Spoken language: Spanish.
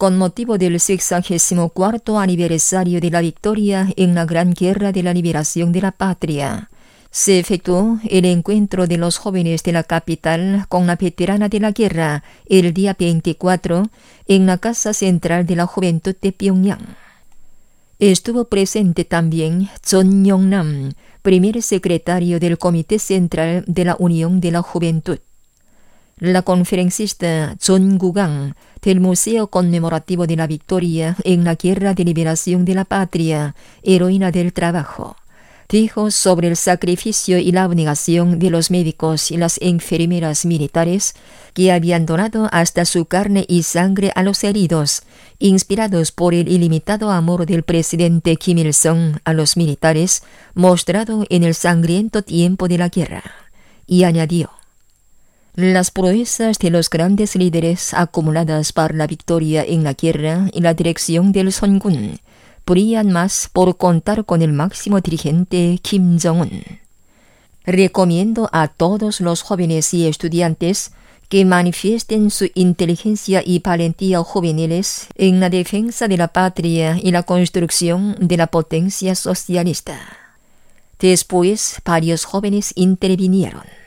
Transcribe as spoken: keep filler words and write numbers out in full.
con motivo del sexagésimo cuarto aniversario de la victoria en la Gran Guerra de la Liberación de la Patria, se efectuó el encuentro de los jóvenes de la capital con la veterana de la guerra el día veinticuatro en la Casa Central de la Juventud de Pyongyang. Estuvo presente también Chon Yong-nam, primer secretario del Comité Central de la Unión de la Juventud. La conferencista Chon Gu-gang, del Museo Conmemorativo de la Victoria en la Guerra de Liberación de la Patria, heroína del trabajo, dijo sobre el sacrificio y la abnegación de los médicos y las enfermeras militares que habían donado hasta su carne y sangre a los heridos, inspirados por el ilimitado amor del presidente Kim Il-sung a los militares, mostrado en el sangriento tiempo de la guerra. Y añadió: las proezas de los grandes líderes acumuladas para la victoria en la guerra y la dirección del Songun brillan más por contar con el máximo dirigente Kim Jong-un. Recomiendo a todos los jóvenes y estudiantes que manifiesten su inteligencia y valentía juveniles en la defensa de la patria y la construcción de la potencia socialista. Después, varios jóvenes intervinieron.